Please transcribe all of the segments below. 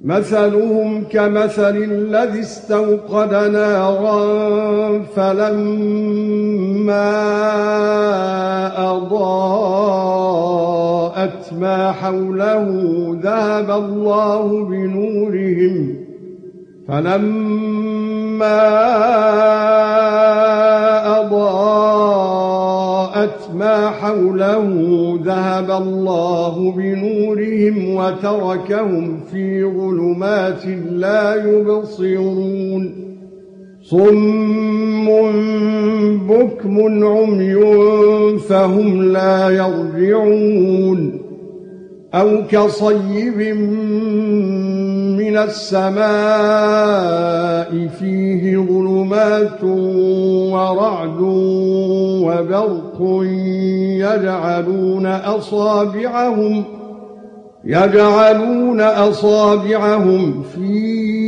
مثلهم كمثل الذي استوقد نارا فلما أضاءت ما حوله ذهب الله بنورهم وتركهم في ظلمات لا يبصرون صم بكم عمي فهم لا يرجعون أو كصيب من السماء فيه ظلمات ورعد وبرق يجعلون أصابعهم في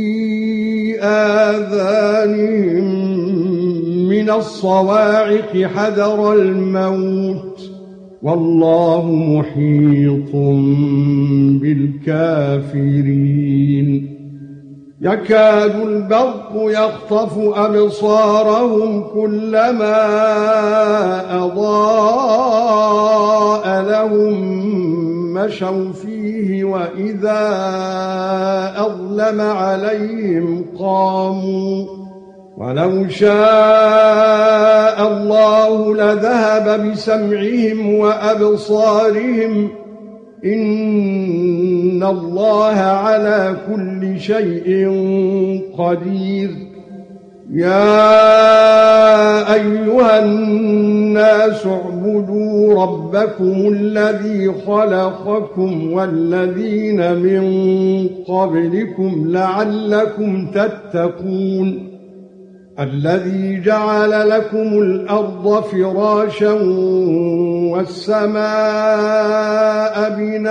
آذانهم من الصواعق حذر الموت والله محيط بالكافرين يكاد البرق يخطف أبصارهم كلما أضاء لهم مشوا فيه وإذا أظلم عليهم قاموا ولو شاء الله لذهب بسمعهم وأبصارهم إن الله على كل شيء قدير يا أيها الناس اعبدوا ربكم الذي خلقكم والذين من قبلكم لعلكم تتقون الذي جعل لكم الأرض فراشا والسماء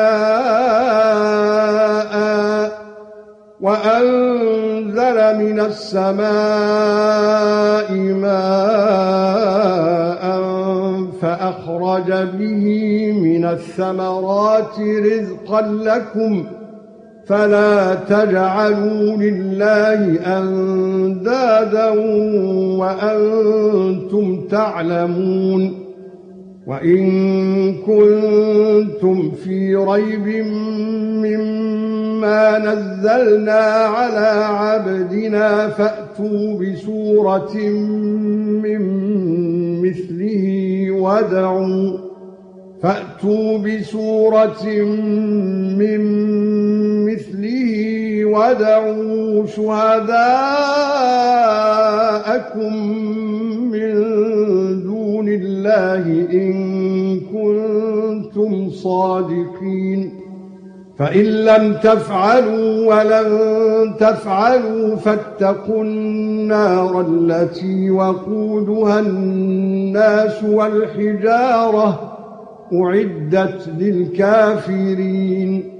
بناء وأنزل من السماء ماء فأخرج به من الثمرات رزقا لكم فلا تجعلوا لله أندادا وأنتم تعلمون وإن كنتم في ريب مما نزلنا على عبدنا فأتوا بسورة من مثله ودعوا شهداءكم من دون الله إن كنتم صادقين فإن لم تفعلوا ولن تفعلوا فاتقوا النار التي وقودها الناس والحجارة أعدت للكافرين